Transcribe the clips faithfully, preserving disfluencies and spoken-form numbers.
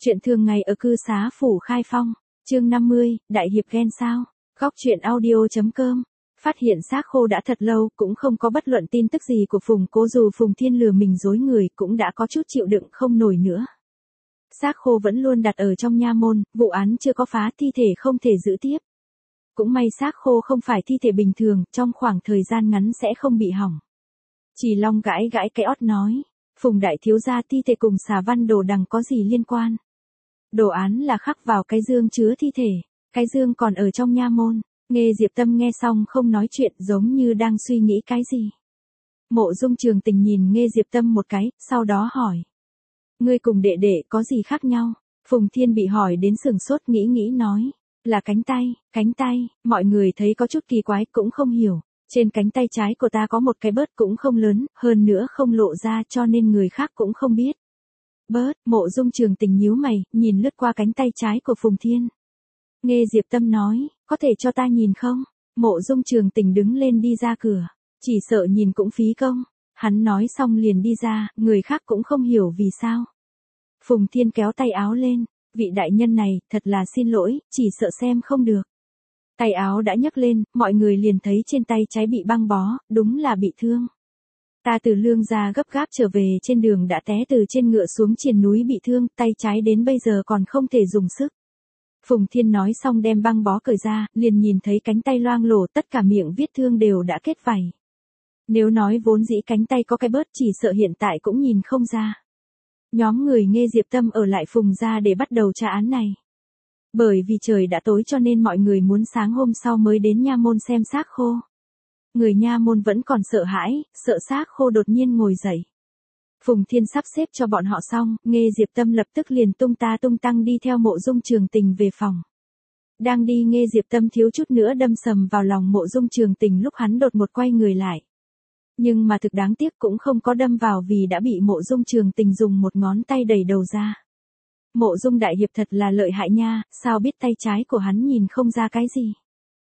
Chuyện thường ngày ở cư xá phủ Khai Phong, chương năm mươi, đại hiệp ghen sao? Góc chuyện audio.com. Phát hiện xác khô đã thật lâu, cũng không có bất luận tin tức gì của Phùng Cố, dù Phùng Thiên lừa mình dối người, cũng đã có chút chịu đựng không nổi nữa. Xác khô vẫn luôn đặt ở trong nha môn, vụ án chưa có phá, thi thể không thể giữ tiếp. Cũng may xác khô không phải thi thể bình thường, trong khoảng thời gian ngắn sẽ không bị hỏng. Chỉ Long gãi gãi cái ót nói, Phùng đại thiếu gia, thi thể cùng xà văn đồ đằng có gì liên quan? Đồ án là khắc vào cái dương chứa thi thể, cái dương còn ở trong nha môn. Nghe Diệp Tâm nghe xong không nói chuyện, giống như đang suy nghĩ cái gì. Mộ Dung Trường Tình nhìn Nghe Diệp Tâm một cái, sau đó hỏi. Ngươi cùng đệ đệ có gì khác nhau? Phùng Thiên bị hỏi đến sửng sốt, nghĩ nghĩ nói. Là cánh tay, cánh tay, mọi người thấy có chút kỳ quái, cũng không hiểu. Trên cánh tay trái của ta có một cái bớt cũng không lớn, hơn nữa không lộ ra, cho nên người khác cũng không biết. Bớt, Mộ Dung Trường Tình nhíu mày, nhìn lướt qua cánh tay trái của Phùng Thiên. Nghe Diệp Tâm nói, có thể cho ta nhìn không? Mộ Dung Trường Tình đứng lên đi ra cửa, chỉ sợ nhìn cũng phí công. Hắn nói xong liền đi ra, người khác cũng không hiểu vì sao. Phùng Thiên kéo tay áo lên, vị đại nhân này, thật là xin lỗi, chỉ sợ xem không được. Tay áo đã nhấc lên, mọi người liền thấy trên tay trái bị băng bó, đúng là bị thương. Ta từ Lương gia gấp gáp trở về, trên đường đã té từ trên ngựa xuống triền núi bị thương, tay trái đến bây giờ còn không thể dùng sức. Phùng Thiên nói xong đem băng bó cởi ra, liền nhìn thấy cánh tay loang lổ, tất cả miệng vết thương đều đã kết vảy. Nếu nói vốn dĩ cánh tay có cái bớt, chỉ sợ hiện tại cũng nhìn không ra. Nhóm người Nghe Diệp Tâm ở lại Phùng gia để bắt đầu tra án này. Bởi vì trời đã tối cho nên mọi người muốn sáng hôm sau mới đến nha môn xem xác khô. Người nha môn vẫn còn sợ hãi, sợ xác khô đột nhiên ngồi dậy. Phùng Thiên sắp xếp cho bọn họ xong, Nghe Diệp Tâm lập tức liền tung ta tung tăng đi theo Mộ Dung Trường Tình về phòng. Đang đi, Nghe Diệp Tâm thiếu chút nữa đâm sầm vào lòng Mộ Dung Trường Tình lúc hắn đột một quay người lại. Nhưng mà thực đáng tiếc cũng không có đâm vào vì đã bị Mộ Dung Trường Tình dùng một ngón tay đẩy đầu ra. Mộ Dung đại hiệp thật là lợi hại nha, sao biết tay trái của hắn nhìn không ra cái gì.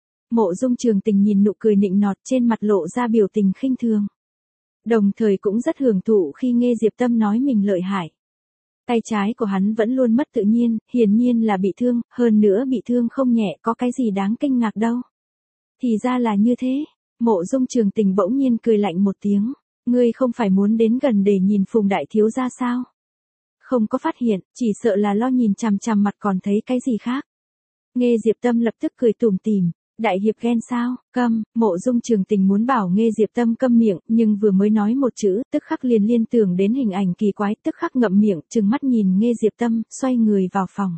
Mộ Dung Trường Tình nhìn nụ cười nịnh nọt, trên mặt lộ ra biểu tình khinh thường. Đồng thời cũng rất hưởng thụ khi nghe Diệp Tâm nói mình lợi hại. Tay trái của hắn vẫn luôn mất tự nhiên, hiển nhiên là bị thương, hơn nữa bị thương không nhẹ, có cái gì đáng kinh ngạc đâu. Thì ra là như thế. Mộ Dung Trường Tình bỗng nhiên cười lạnh một tiếng. Ngươi không phải muốn đến gần để nhìn Phùng đại thiếu gia sao? Không có phát hiện, chỉ sợ là lo nhìn chằm chằm mặt còn thấy cái gì khác. Nghe Diệp Tâm lập tức cười tủm tỉm. Đại hiệp ghen sao? Câm. Mộ Dung Trường Tình muốn bảo Nghe Diệp Tâm câm miệng, nhưng vừa mới nói một chữ, tức khắc liền liên tưởng đến hình ảnh kỳ quái, tức khắc ngậm miệng, trừng mắt nhìn Nghe Diệp Tâm, xoay người vào phòng.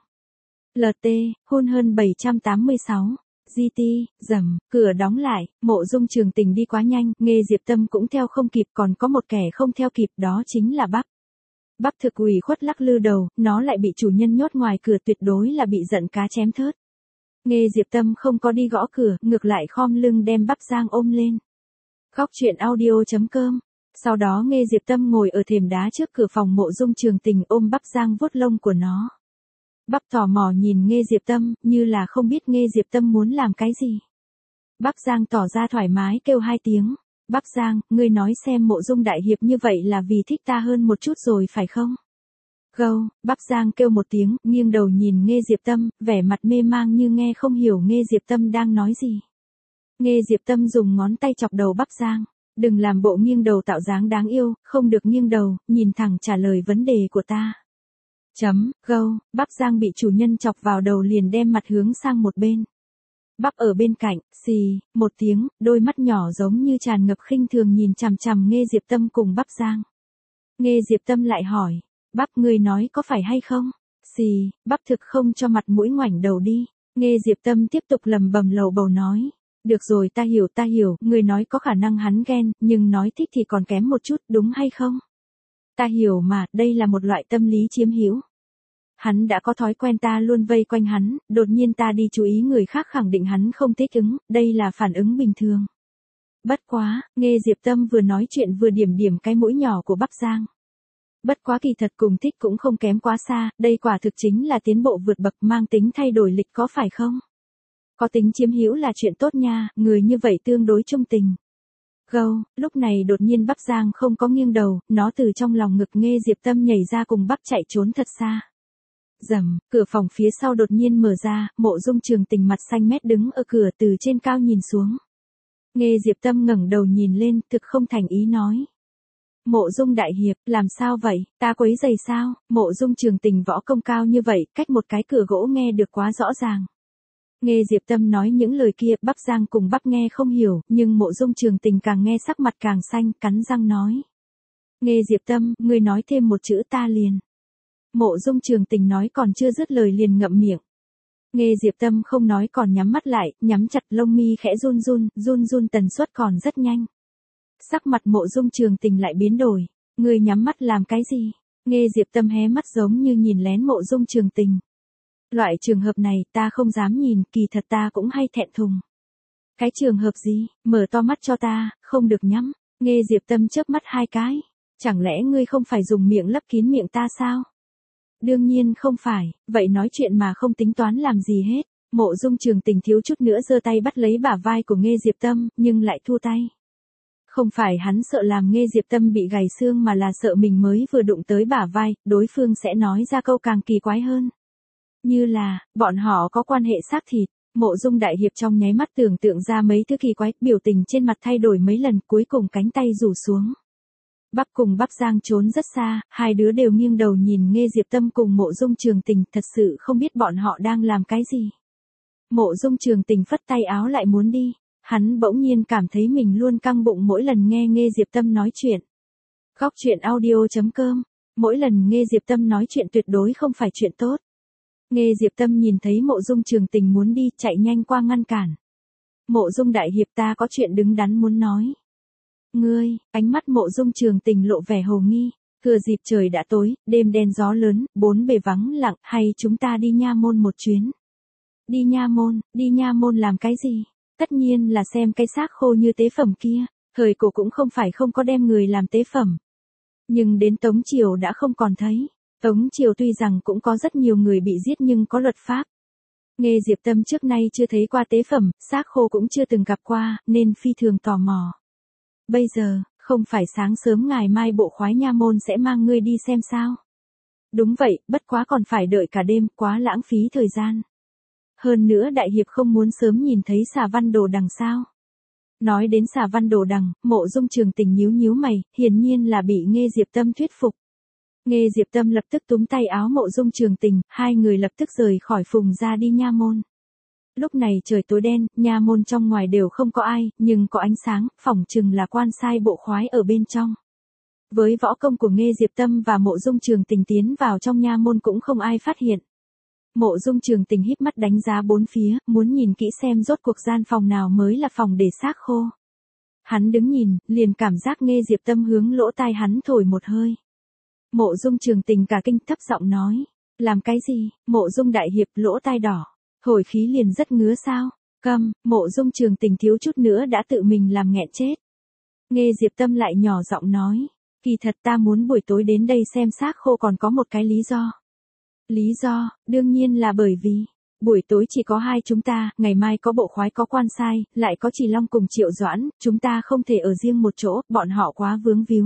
lờ tê, hôn hơn bảy trăm tám mươi sáu. giê tê, rầm, cửa đóng lại, Mộ Dung Trường Tình đi quá nhanh, Nghe Diệp Tâm cũng theo không kịp, còn có một kẻ không theo kịp, đó chính là Bắp. Bắp thực ủy khuất lắc lư đầu, nó lại bị chủ nhân nhốt ngoài cửa, tuyệt đối là bị giận cá chém thớt. Nghe Diệp Tâm không có đi gõ cửa, ngược lại khom lưng đem Bắp Giang ôm lên. Góc chuyện audio.com. Sau đó Nghe Diệp Tâm ngồi ở thềm đá trước cửa phòng Mộ Dung Trường Tình, ôm Bắp Giang vuốt lông của nó. Bắp tò mò nhìn Nghe Diệp Tâm, như là không biết Nghe Diệp Tâm muốn làm cái gì. Bắp Giang tỏ ra thoải mái kêu hai tiếng. Bắp Giang, ngươi nói xem, Mộ Dung đại hiệp như vậy là vì thích ta hơn một chút rồi phải không? Gâu, Bắp Giang kêu một tiếng, nghiêng đầu nhìn Nghe Diệp Tâm, vẻ mặt mê mang như nghe không hiểu Nghe Diệp Tâm đang nói gì. Nghe Diệp Tâm dùng ngón tay chọc đầu Bắp Giang. Đừng làm bộ nghiêng đầu tạo dáng đáng yêu, không được nghiêng đầu, nhìn thẳng trả lời vấn đề của ta. Chấm, gâu, Bắp Giang bị chủ nhân chọc vào đầu liền đem mặt hướng sang một bên. Bắp ở bên cạnh, xì, một tiếng, đôi mắt nhỏ giống như tràn ngập khinh thường nhìn chằm chằm Nghe Diệp Tâm cùng Bắp Giang. Nghe Diệp Tâm lại hỏi, Bắp, ngươi nói có phải hay không? Xì, Bắp thực không cho mặt mũi, ngoảnh đầu đi. Nghe Diệp Tâm tiếp tục lầm bầm lầu bầu nói, được rồi, ta hiểu ta hiểu, ngươi nói có khả năng hắn ghen, nhưng nói thích thì còn kém một chút, đúng hay không? Ta hiểu mà, đây là một loại tâm lý chiếm hữu. Hắn đã có thói quen ta luôn vây quanh hắn, đột nhiên ta đi chú ý người khác khẳng định hắn không thích ứng, đây là phản ứng bình thường. Bất quá, Nghe Diệp Tâm vừa nói chuyện vừa điểm điểm cái mũi nhỏ của Bắp Giang. Bất quá kỳ thật cùng thích cũng không kém quá xa, đây quả thực chính là tiến bộ vượt bậc, mang tính thay đổi lịch, có phải không? Có tính chiếm hữu là chuyện tốt nha, người như vậy tương đối trung tình. Gâu, lúc này đột nhiên Bắp Giang không có nghiêng đầu, nó từ trong lòng ngực Nghe Diệp Tâm nhảy ra cùng Bắp chạy trốn thật xa. Rầm, cửa phòng phía sau đột nhiên mở ra, Mộ Dung Trường Tình mặt xanh mét đứng ở cửa từ trên cao nhìn xuống. Nghe Diệp Tâm ngẩng đầu nhìn lên, thực không thành ý nói. Mộ Dung đại hiệp, làm sao vậy, ta quấy rầy sao? Mộ Dung Trường Tình võ công cao như vậy, cách một cái cửa gỗ nghe được quá rõ ràng. Nghe Diệp Tâm nói những lời kia, Bắp Giang cùng Bắp nghe không hiểu, nhưng Mộ Dung Trường Tình càng nghe sắc mặt càng xanh, cắn răng nói. Nghe Diệp Tâm, ngươi nói thêm một chữ ta liền. Mộ Dung Trường Tình nói còn chưa dứt lời liền ngậm miệng. Nghe Diệp Tâm không nói còn nhắm mắt lại, nhắm chặt lông mi khẽ run run, run run tần suất còn rất nhanh. Sắc mặt Mộ Dung Trường Tình lại biến đổi, ngươi nhắm mắt làm cái gì? Nghe Diệp Tâm hé mắt giống như nhìn lén Mộ Dung Trường Tình. Loại trường hợp này ta không dám nhìn, kỳ thật ta cũng hay thẹn thùng. Cái trường hợp gì, mở to mắt cho ta, không được nhắm. Nghe Diệp Tâm chớp mắt hai cái, chẳng lẽ ngươi không phải dùng miệng lấp kín miệng ta sao? Đương nhiên không phải, vậy nói chuyện mà không tính toán làm gì hết. Mộ Dung Trường Tình thiếu chút nữa giơ tay bắt lấy bả vai của Nghe Diệp Tâm, nhưng lại thua tay. Không phải hắn sợ làm Nghe Diệp Tâm bị gãy xương mà là sợ mình mới vừa đụng tới bả vai, đối phương sẽ nói ra câu càng kỳ quái hơn. Như là, bọn họ có quan hệ xác thịt. Mộ Dung đại hiệp trong nháy mắt tưởng tượng ra mấy thứ kỳ quái, biểu tình trên mặt thay đổi mấy lần, cuối cùng cánh tay rủ xuống. Bắp cùng Bắp Giang trốn rất xa, hai đứa đều nghiêng đầu nhìn Nghe Diệp Tâm cùng Mộ Dung Trường Tình, thật sự không biết bọn họ đang làm cái gì. Mộ Dung Trường Tình phất tay áo lại muốn đi, hắn bỗng nhiên cảm thấy mình luôn căng bụng mỗi lần nghe Nghe Diệp Tâm nói chuyện. Góc truyện audio chấm com, mỗi lần Nghe Diệp Tâm nói chuyện tuyệt đối không phải chuyện tốt. Nghe Diệp Tâm nhìn thấy Mộ Dung Trường Tình muốn đi, chạy nhanh qua ngăn cản. Mộ Dung đại hiệp, ta có chuyện đứng đắn muốn nói. Ngươi, ánh mắt Mộ Dung Trường Tình lộ vẻ hồ nghi, thừa dịp trời đã tối, đêm đen gió lớn, bốn bề vắng lặng, hay chúng ta đi nha môn một chuyến. Đi nha môn, đi nha môn làm cái gì? Tất nhiên là xem cái xác khô như tế phẩm kia, thời cổ cũng không phải không có đem người làm tế phẩm. Nhưng đến Tống Triều đã không còn thấy. Tống Triều tuy rằng cũng có rất nhiều người bị giết nhưng có luật pháp. Nghe Diệp Tâm trước nay chưa thấy qua tế phẩm, xác khô cũng chưa từng gặp qua, nên phi thường tò mò. Bây giờ, không phải sáng sớm ngày mai bộ khoái nha môn sẽ mang ngươi đi xem sao? Đúng vậy, bất quá còn phải đợi cả đêm, quá lãng phí thời gian. Hơn nữa đại hiệp không muốn sớm nhìn thấy Xà Văn Đồ Đằng sao? Nói đến Xà Văn Đồ Đằng, Mộ Dung Trường Tình nhíu nhíu mày, hiển nhiên là bị Nghe Diệp Tâm thuyết phục. Nghe Diệp Tâm lập tức túm tay áo Mộ Dung Trường Tình, hai người lập tức rời khỏi phùng ra đi nha môn. Lúc này trời tối đen, nha môn trong ngoài đều không có ai, nhưng có ánh sáng, phỏng chừng là quan sai bộ khoái ở bên trong. Với võ công của Nghe Diệp Tâm và Mộ Dung Trường Tình tiến vào trong nha môn cũng không ai phát hiện. Mộ Dung Trường Tình híp mắt đánh giá bốn phía, muốn nhìn kỹ xem rốt cuộc gian phòng nào mới là phòng để xác khô. Hắn đứng nhìn, liền cảm giác Nghe Diệp Tâm hướng lỗ tai hắn thổi một hơi. Mộ Dung Trường Tình cả kinh thấp giọng nói, làm cái gì? Mộ Dung đại hiệp lỗ tai đỏ, thổi khí liền rất ngứa sao? Câm, Mộ Dung Trường Tình thiếu chút nữa đã tự mình làm nghẹn chết. Nghe Diệp Tâm lại nhỏ giọng nói, kỳ thật ta muốn buổi tối đến đây xem xác khô còn có một cái lý do. Lý do, đương nhiên là bởi vì, buổi tối chỉ có hai chúng ta, ngày mai có bộ khoái có quan sai, lại có Trì Long cùng Triệu Doãn, chúng ta không thể ở riêng một chỗ, bọn họ quá vướng víu.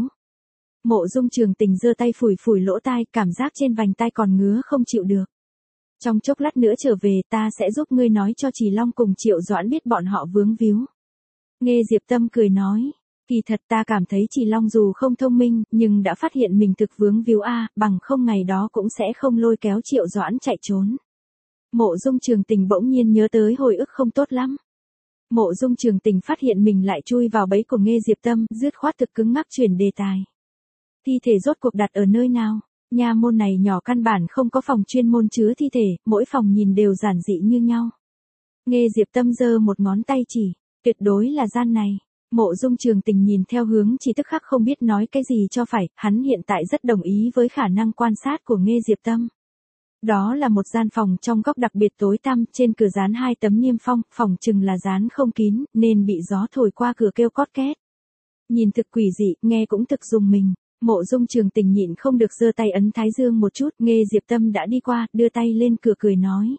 Mộ Dung Trường Tình giơ tay phủi phủi lỗ tai, cảm giác trên vành tai còn ngứa không chịu được. Trong chốc lát nữa trở về ta sẽ giúp ngươi nói cho Trì Long cùng Triệu Doãn biết bọn họ vướng víu. Nghe Diệp Tâm cười nói, kỳ thật ta cảm thấy Trì Long dù không thông minh, nhưng đã phát hiện mình thực vướng víu a, bằng không ngày đó cũng sẽ không lôi kéo Triệu Doãn chạy trốn. Mộ Dung Trường Tình bỗng nhiên nhớ tới hồi ức không tốt lắm. Mộ Dung Trường Tình phát hiện mình lại chui vào bẫy của Nghe Diệp Tâm, dứt khoát thực cứng ngắc chuyển đề tài. Thi thể rốt cuộc đặt ở nơi nào? Nha môn này nhỏ căn bản không có phòng chuyên môn chứa thi thể, mỗi phòng nhìn đều giản dị như nhau. Nghe Diệp Tâm giơ một ngón tay chỉ, tuyệt đối là gian này. Mộ Dung Trường Tình nhìn theo hướng chỉ tức khắc không biết nói cái gì cho phải, hắn hiện tại rất đồng ý với khả năng quan sát của Nghe Diệp Tâm. Đó là một gian phòng trong góc đặc biệt tối tăm, trên cửa dán hai tấm niêm phong, phòng chừng là dán không kín, nên bị gió thổi qua cửa kêu cót két. Nhìn thực quỷ dị, nghe cũng thực dùng mình. Mộ Dung Trường Tình nhịn không được giơ tay ấn thái dương một chút, Nghe Diệp Tâm đã đi qua, đưa tay lên cửa cười nói.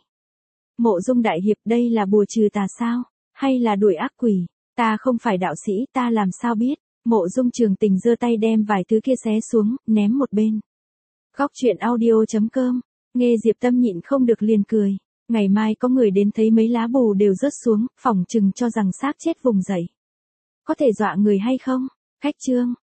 Mộ Dung đại hiệp, đây là bùa trừ tà sao? Hay là đuổi ác quỷ? Ta không phải đạo sĩ, ta làm sao biết? Mộ Dung Trường Tình giơ tay đem vài thứ kia xé xuống, ném một bên. Góc truyện audio chấm com Nghe Diệp Tâm nhịn không được liền cười. Ngày mai có người đến thấy mấy lá bù đều rớt xuống, phỏng chừng cho rằng xác chết vùng dậy. Có thể dọa người hay không? Khách Trương,